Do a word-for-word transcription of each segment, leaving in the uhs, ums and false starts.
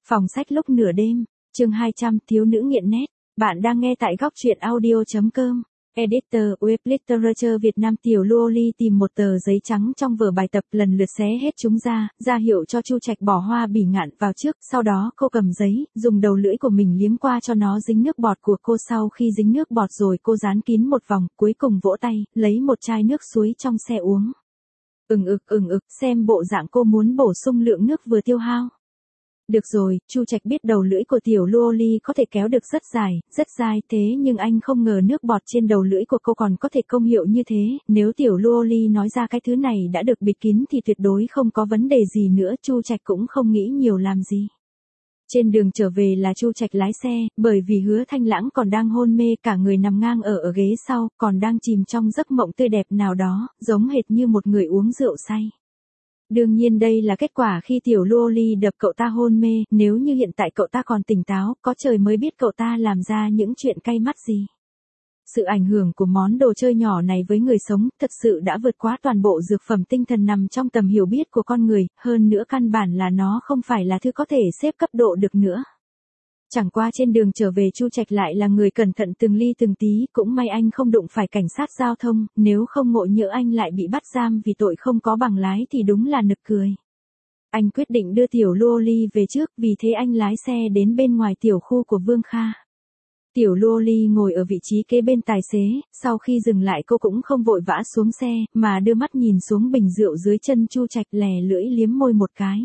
Phòng sách lúc nửa đêm, chương hai trăm, thiếu nữ nghiện nét. Bạn đang nghe tại góc truyện audio chấm com. Editor Web Literature Việt Nam. Tiểu Luoli tìm một tờ giấy trắng trong vở bài tập, lần lượt xé hết chúng ra, ra hiệu cho Chu Trạch bỏ hoa bỉ ngạn vào trước. Sau đó cô cầm giấy, dùng đầu lưỡi của mình liếm qua cho nó dính nước bọt của cô. Sau khi dính nước bọt rồi cô dán kín một vòng, cuối cùng vỗ tay, lấy một chai nước suối trong xe uống. Ừng ực ừng ực, xem bộ dạng cô muốn bổ sung lượng nước vừa tiêu hao. Được rồi, Chu Trạch biết đầu lưỡi của tiểu Luoli có thể kéo được rất dài, rất dài, thế nhưng anh không ngờ nước bọt trên đầu lưỡi của cô còn có thể công hiệu như thế. Nếu tiểu Luoli nói ra cái thứ này đã được bịt kín thì tuyệt đối không có vấn đề gì nữa. Chu Trạch cũng không nghĩ nhiều làm gì. Trên đường trở về là Chu Trạch lái xe, bởi vì Hứa Thanh Lãng còn đang hôn mê, cả người nằm ngang ở ở ghế sau, còn đang chìm trong giấc mộng tươi đẹp nào đó, giống hệt như một người uống rượu say. Đương nhiên đây là kết quả khi tiểu Luoli đập cậu ta hôn mê, nếu như hiện tại cậu ta còn tỉnh táo, có trời mới biết cậu ta làm ra những chuyện cay mắt gì. Sự ảnh hưởng của món đồ chơi nhỏ này với người sống thật sự đã vượt quá toàn bộ dược phẩm tinh thần nằm trong tầm hiểu biết của con người, hơn nữa căn bản là nó không phải là thứ có thể xếp cấp độ được nữa. Chẳng qua trên đường trở về Chu Trạch lại là người cẩn thận từng ly từng tí, cũng may anh không đụng phải cảnh sát giao thông, nếu không ngộ nhỡ anh lại bị bắt giam vì tội không có bằng lái thì đúng là nực cười. Anh quyết định đưa tiểu Luoli về trước, vì thế anh lái xe đến bên ngoài tiểu khu của Vương Kha. Tiểu Luoli ngồi ở vị trí kế bên tài xế, sau khi dừng lại cô cũng không vội vã xuống xe, mà đưa mắt nhìn xuống bình rượu dưới chân Chu Trạch, lè lưỡi liếm môi một cái.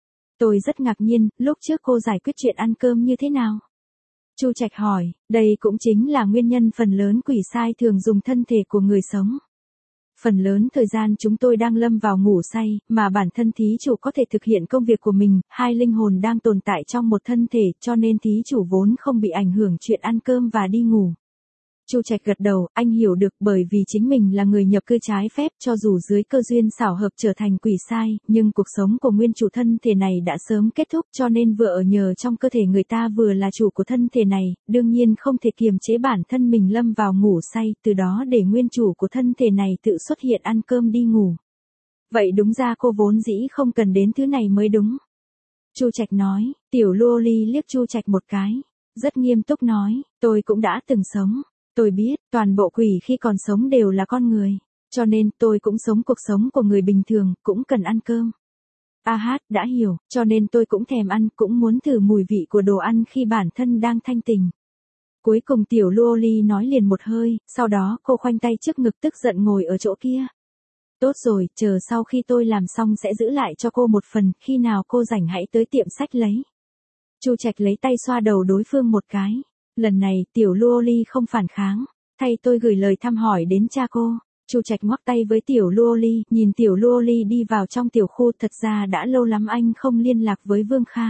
Tôi rất ngạc nhiên, lúc trước cô giải quyết chuyện ăn cơm như thế nào? Chu Trạch hỏi, đây cũng chính là nguyên nhân phần lớn quỷ sai thường dùng thân thể của người sống. Phần lớn thời gian chúng tôi đang lâm vào ngủ say, mà bản thân thí chủ có thể thực hiện công việc của mình, hai linh hồn đang tồn tại trong một thân thể, cho nên thí chủ vốn không bị ảnh hưởng chuyện ăn cơm và đi ngủ. Chu Trạch gật đầu, anh hiểu được, bởi vì chính mình là người nhập cư trái phép, cho dù dưới cơ duyên xảo hợp trở thành quỷ sai, nhưng cuộc sống của nguyên chủ thân thể này đã sớm kết thúc, cho nên vừa ở nhờ trong cơ thể người ta vừa là chủ của thân thể này, đương nhiên không thể kiềm chế bản thân mình lâm vào ngủ say, từ đó để nguyên chủ của thân thể này tự xuất hiện ăn cơm đi ngủ. Vậy đúng ra cô vốn dĩ không cần đến thứ này mới đúng. Chu Trạch nói. Tiểu Luoli liếc Chu Trạch một cái, rất nghiêm túc nói, tôi cũng đã từng sống. Tôi biết, toàn bộ quỷ khi còn sống đều là con người, cho nên tôi cũng sống cuộc sống của người bình thường, cũng cần ăn cơm. A hát, đã hiểu, cho nên tôi cũng thèm ăn, cũng muốn thử mùi vị của đồ ăn khi bản thân đang thanh tình. Cuối cùng tiểu Luoli nói liền một hơi, sau đó cô khoanh tay trước ngực tức giận ngồi ở chỗ kia. Tốt rồi, chờ sau khi tôi làm xong sẽ giữ lại cho cô một phần, khi nào cô rảnh hãy tới tiệm sách lấy. Chu Trạch lấy tay xoa đầu đối phương một cái. Lần này, tiểu Luoli không phản kháng, thay tôi gửi lời thăm hỏi đến cha cô. Chu Trạch ngoắc tay với tiểu Luoli, nhìn tiểu Luoli đi vào trong tiểu khu, thật ra đã lâu lắm anh không liên lạc với Vương Kha.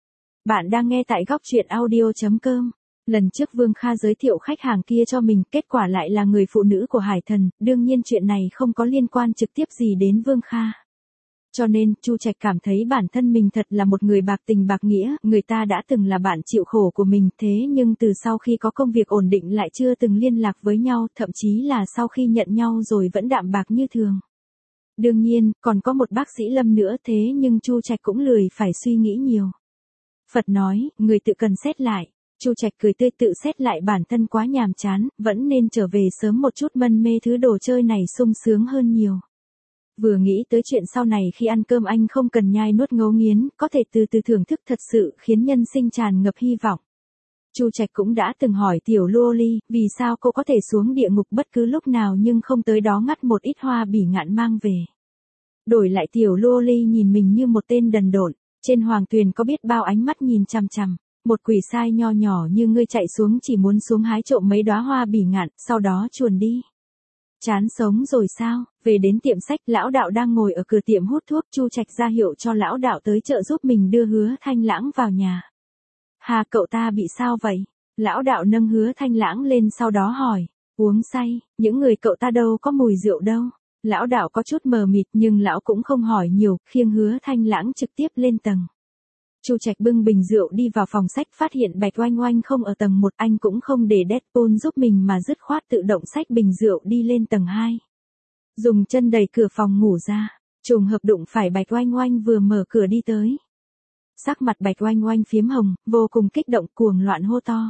Bạn đang nghe tại góc truyện audio chấm com. Lần trước Vương Kha giới thiệu khách hàng kia cho mình, kết quả lại là người phụ nữ của Hải Thần, đương nhiên chuyện này không có liên quan trực tiếp gì đến Vương Kha. Cho nên, Chu Trạch cảm thấy bản thân mình thật là một người bạc tình bạc nghĩa, người ta đã từng là bạn chịu khổ của mình, thế nhưng từ sau khi có công việc ổn định lại chưa từng liên lạc với nhau, thậm chí là sau khi nhận nhau rồi vẫn đạm bạc như thường. Đương nhiên, còn có một bác sĩ Lâm nữa, thế nhưng Chu Trạch cũng lười phải suy nghĩ nhiều. Phật nói, người tự cần xét lại. Chu Trạch cười tươi, tự xét lại bản thân quá nhàm chán, vẫn nên trở về sớm một chút, mân mê thứ đồ chơi này sung sướng hơn nhiều. Vừa nghĩ tới chuyện sau này khi ăn cơm anh không cần nhai nuốt ngấu nghiến, có thể từ từ thưởng thức thật sự khiến nhân sinh tràn ngập hy vọng. Chu Trạch cũng đã từng hỏi tiểu Luoli, vì sao cô có thể xuống địa ngục bất cứ lúc nào nhưng không tới đó ngắt một ít hoa bỉ ngạn mang về. Đổi lại tiểu Luoli nhìn mình như một tên đần độn, trên hoàng tuyền có biết bao ánh mắt nhìn chằm chằm. Một quỷ sai nho nhỏ như ngươi chạy xuống chỉ muốn xuống hái trộm mấy đóa hoa bỉ ngạn, sau đó chuồn đi. Chán sống rồi sao? Về đến tiệm sách, lão đạo đang ngồi ở cửa tiệm hút thuốc, Chu Trạch ra hiệu cho lão đạo tới trợ giúp mình đưa Hứa Thanh Lãng vào nhà. Hà, cậu ta bị sao vậy? Lão đạo nâng Hứa Thanh Lãng lên sau đó hỏi. Uống say, những người cậu ta đâu có mùi rượu đâu. Lão đạo có chút mờ mịt nhưng lão cũng không hỏi nhiều, khiêng Hứa Thanh Lãng trực tiếp lên tầng. Chu Trạch bưng bình rượu đi vào phòng sách, phát hiện Bạch Oanh Oanh không ở tầng một, anh cũng không để Deadpool giúp mình mà dứt khoát tự động xách bình rượu đi lên tầng hai. Dùng chân đẩy cửa phòng ngủ ra, trùng hợp đụng phải Bạch Oanh Oanh vừa mở cửa đi tới. Sắc mặt Bạch Oanh Oanh phiếm hồng, vô cùng kích động cuồng loạn hô to.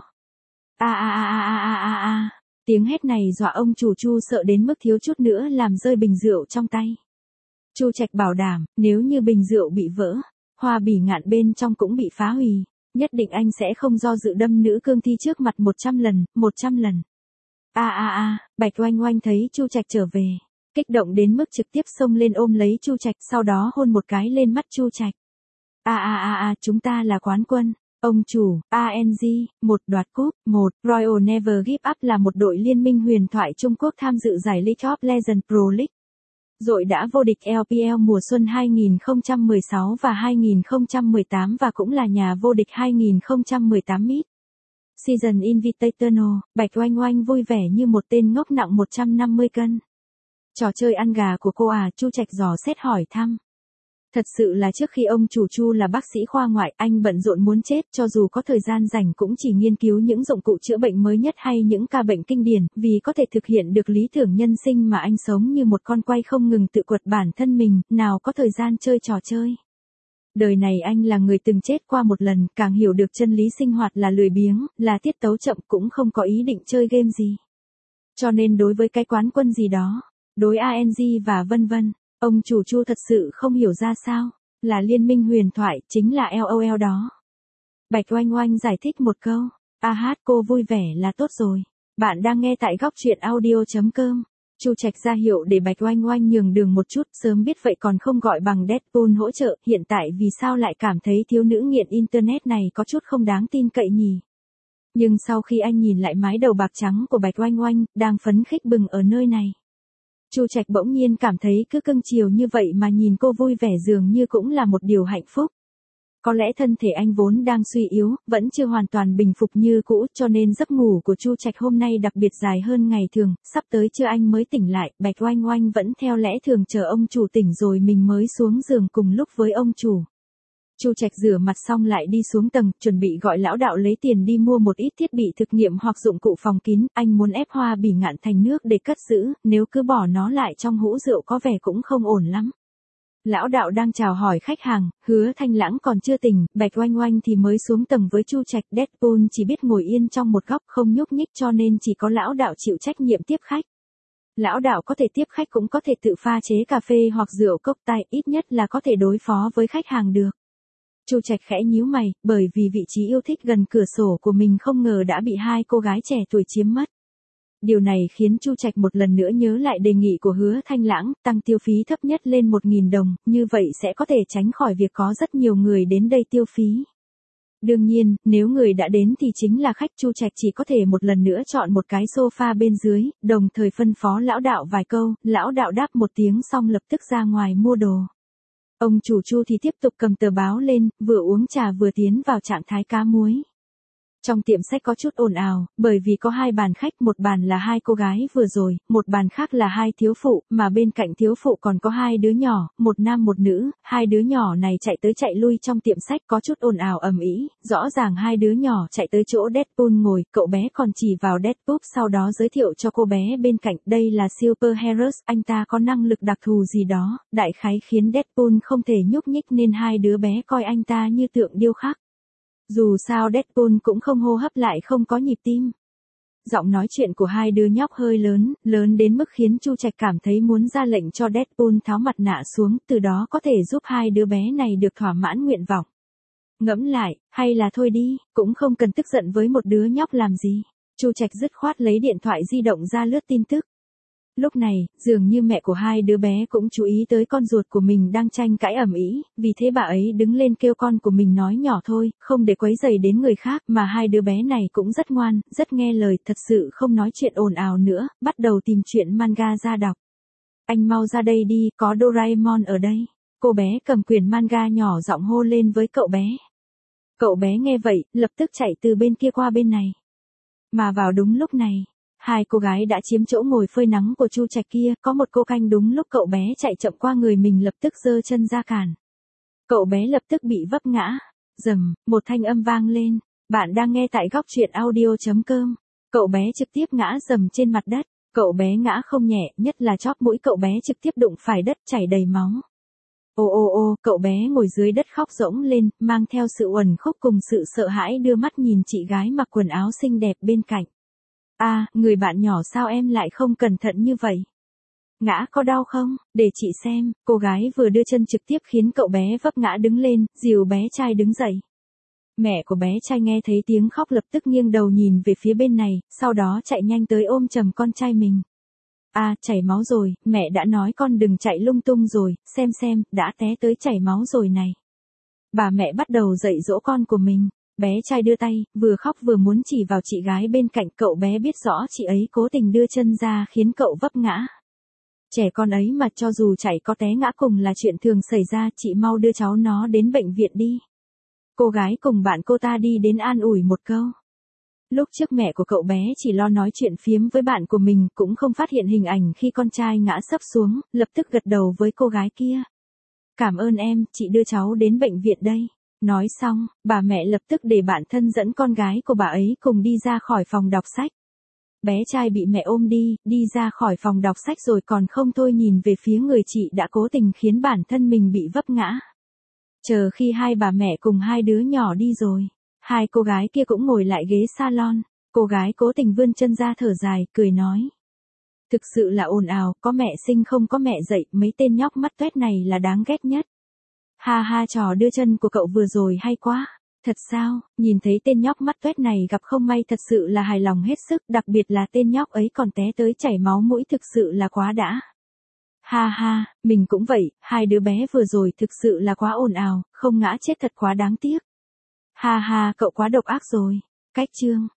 A a a a a a a. Tiếng hét này dọa ông chủ Chu sợ đến mức thiếu chút nữa làm rơi bình rượu trong tay. Chu Trạch bảo đảm, nếu như bình rượu bị vỡ, hoa bỉ ngạn bên trong cũng bị phá hủy, nhất định anh sẽ không do dự đâm nữ cương thi trước mặt một trăm lần, một trăm lần. A a a, Bạch Oanh Oanh thấy Chu Trạch trở về, kích động đến mức trực tiếp xông lên ôm lấy Chu Trạch, sau đó hôn một cái lên mắt Chu Trạch. A a a a, chúng ta là quán quân. Ông chủ, a en giê, một đoạt cúp, một, Royal Never Give Up là một đội liên minh huyền thoại Trung Quốc tham dự giải League of Legends Pro League. Đội đã vô địch lờ pê lờ mùa xuân hai không một sáu và hai không một tám và cũng là nhà vô địch hai không một tám Mid Season Invitational. Bạch Oanh Oanh vui vẻ như một tên ngốc nặng một trăm năm mươi cân. Trò chơi ăn gà của cô à? Chu Trạch dò xét hỏi thăm. Thật sự là trước khi ông chủ Chu là bác sĩ khoa ngoại, anh bận rộn muốn chết, cho dù có thời gian rảnh cũng chỉ nghiên cứu những dụng cụ chữa bệnh mới nhất hay những ca bệnh kinh điển, vì có thể thực hiện được lý tưởng nhân sinh mà anh sống như một con quay không ngừng tự quật bản thân mình, nào có thời gian chơi trò chơi. Đời này anh là người từng chết qua một lần, càng hiểu được chân lý sinh hoạt là lười biếng, là tiết tấu chậm, cũng không có ý định chơi game gì. Cho nên đối với cái quán quân gì đó, đối a en giê và vân vân, ông chủ Chu thật sự không hiểu ra sao, là liên minh huyền thoại, chính là LOL đó. Bạch Oanh Oanh giải thích một câu, a hát cô vui vẻ là tốt rồi. Bạn đang nghe tại góc truyện audio chấm com. Chu Trạch ra hiệu để Bạch Oanh Oanh nhường đường một chút, sớm biết vậy còn không gọi bằng Deadpool hỗ trợ, hiện tại vì sao lại cảm thấy thiếu nữ nghiện internet này có chút không đáng tin cậy nhỉ. Nhưng sau khi anh nhìn lại mái đầu bạc trắng của Bạch Oanh Oanh, đang phấn khích bừng ở nơi này, Chu Trạch bỗng nhiên cảm thấy cứ cưng chiều như vậy mà nhìn cô vui vẻ dường như cũng là một điều hạnh phúc. Có lẽ thân thể anh vốn đang suy yếu, vẫn chưa hoàn toàn bình phục như cũ, cho nên giấc ngủ của Chu Trạch hôm nay đặc biệt dài hơn ngày thường, sắp tới trưa anh mới tỉnh lại, Bạch Oanh Oanh vẫn theo lẽ thường chờ ông chủ tỉnh rồi mình mới xuống giường cùng lúc với ông chủ. Chu Trạch rửa mặt xong lại đi xuống tầng, chuẩn bị gọi lão đạo lấy tiền đi mua một ít thiết bị thực nghiệm hoặc dụng cụ phòng kín, anh muốn ép hoa bỉ ngạn thành nước để cất giữ, nếu cứ bỏ nó lại trong hũ rượu có vẻ cũng không ổn lắm. Lão đạo đang chào hỏi khách hàng, Hứa Thanh Lãng còn chưa tỉnh, Bạch Oanh Oanh thì mới xuống tầng với Chu Trạch. Deadpool chỉ biết ngồi yên trong một góc không nhúc nhích cho nên chỉ có lão đạo chịu trách nhiệm tiếp khách. Lão đạo có thể tiếp khách cũng có thể tự pha chế cà phê hoặc rượu cốc tay, ít nhất là có thể đối phó với khách hàng được. Chu Trạch khẽ nhíu mày, bởi vì vị trí yêu thích gần cửa sổ của mình không ngờ đã bị hai cô gái trẻ tuổi chiếm mất. Điều này khiến Chu Trạch một lần nữa nhớ lại đề nghị của Hứa Thanh Lãng, tăng tiêu phí thấp nhất lên một nghìn đồng, như vậy sẽ có thể tránh khỏi việc có rất nhiều người đến đây tiêu phí. Đương nhiên, nếu người đã đến thì chính là khách. Chu Trạch chỉ có thể một lần nữa chọn một cái sofa bên dưới, đồng thời phân phó lão đạo vài câu, lão đạo đáp một tiếng xong lập tức ra ngoài mua đồ. Ông chủ Chu thì tiếp tục cầm tờ báo lên, vừa uống trà vừa tiến vào trạng thái cá muối. Trong tiệm sách có chút ồn ào, bởi vì có hai bàn khách, một bàn là hai cô gái vừa rồi, một bàn khác là hai thiếu phụ, mà bên cạnh thiếu phụ còn có hai đứa nhỏ, một nam một nữ, hai đứa nhỏ này chạy tới chạy lui trong tiệm sách có chút ồn ào ầm ĩ, rõ ràng hai đứa nhỏ chạy tới chỗ Deadpool ngồi, cậu bé còn chỉ vào Deadpool sau đó giới thiệu cho cô bé bên cạnh, đây là Super Heroes, anh ta có năng lực đặc thù gì đó, đại khái khiến Deadpool không thể nhúc nhích nên hai đứa bé coi anh ta như tượng điêu khắc. Dù sao Deadpool cũng không hô hấp lại không có nhịp tim. Giọng nói chuyện của hai đứa nhóc hơi lớn, lớn đến mức khiến Chu Trạch cảm thấy muốn ra lệnh cho Deadpool tháo mặt nạ xuống, từ đó có thể giúp hai đứa bé này được thỏa mãn nguyện vọng. Ngẫm lại, hay là thôi đi, cũng không cần tức giận với một đứa nhóc làm gì. Chu Trạch dứt khoát lấy điện thoại di động ra lướt tin tức. Lúc này, dường như mẹ của hai đứa bé cũng chú ý tới con ruột của mình đang tranh cãi ầm ĩ, vì thế bà ấy đứng lên kêu con của mình nói nhỏ thôi, không để quấy rầy đến người khác, mà hai đứa bé này cũng rất ngoan, rất nghe lời, thật sự không nói chuyện ồn ào nữa, bắt đầu tìm chuyện manga ra đọc. Anh mau ra đây đi, có Doraemon ở đây. Cô bé cầm quyển manga nhỏ giọng hô lên với cậu bé. Cậu bé nghe vậy, lập tức chạy từ bên kia qua bên này. Mà vào đúng lúc này, hai cô gái đã chiếm chỗ ngồi phơi nắng của Chu Trạch kia, có một cô canh đúng lúc cậu bé chạy chậm qua người mình lập tức giơ chân ra cản. Cậu bé lập tức bị vấp ngã. Rầm, một thanh âm vang lên. Bạn đang nghe tại góc truyện audio chấm com. Cậu bé trực tiếp ngã rầm trên mặt đất. Cậu bé ngã không nhẹ, nhất là chóp mũi cậu bé trực tiếp đụng phải đất chảy đầy máu. Ô ô ô, cậu bé ngồi dưới đất khóc rỗng lên, mang theo sự uẩn khúc cùng sự sợ hãi đưa mắt nhìn chị gái mặc quần áo xinh đẹp bên cạnh. À, người bạn nhỏ sao em lại không cẩn thận như vậy? Ngã có đau không? Để chị xem, cô gái vừa đưa chân trực tiếp khiến cậu bé vấp ngã đứng lên, dìu bé trai đứng dậy. Mẹ của bé trai nghe thấy tiếng khóc lập tức nghiêng đầu nhìn về phía bên này, sau đó chạy nhanh tới ôm chầm con trai mình. À, chảy máu rồi, mẹ đã nói con đừng chạy lung tung rồi, xem xem, đã té tới chảy máu rồi này. Bà mẹ bắt đầu dạy dỗ con của mình. Bé trai đưa tay, vừa khóc vừa muốn chỉ vào chị gái bên cạnh, cậu bé biết rõ chị ấy cố tình đưa chân ra khiến cậu vấp ngã. Trẻ con ấy mà cho dù chạy có té ngã cùng là chuyện thường xảy ra, chị mau đưa cháu nó đến bệnh viện đi. Cô gái cùng bạn cô ta đi đến an ủi một câu. Lúc trước mẹ của cậu bé chỉ lo nói chuyện phiếm với bạn của mình, cũng không phát hiện hình ảnh khi con trai ngã sấp xuống, lập tức gật đầu với cô gái kia. Cảm ơn em, chị đưa cháu đến bệnh viện đây. Nói xong, bà mẹ lập tức để bạn thân dẫn con gái của bà ấy cùng đi ra khỏi phòng đọc sách. Bé trai bị mẹ ôm đi, đi ra khỏi phòng đọc sách rồi còn không thôi nhìn về phía người chị đã cố tình khiến bản thân mình bị vấp ngã. Chờ khi hai bà mẹ cùng hai đứa nhỏ đi rồi, hai cô gái kia cũng ngồi lại ghế salon, cô gái cố tình vươn chân ra thở dài, cười nói. Thực sự là ồn ào, có mẹ sinh không có mẹ dạy, mấy tên nhóc mắt toét này là đáng ghét nhất. Ha ha, trò đưa chân của cậu vừa rồi hay quá. Thật sao, nhìn thấy tên nhóc mắt toét này gặp không may thật sự là hài lòng hết sức, đặc biệt là tên nhóc ấy còn té tới chảy máu mũi thực sự là quá đã. Ha ha, mình cũng vậy, hai đứa bé vừa rồi thực sự là quá ồn ào, không ngã chết thật quá đáng tiếc. Ha ha, cậu quá độc ác rồi. Cách chương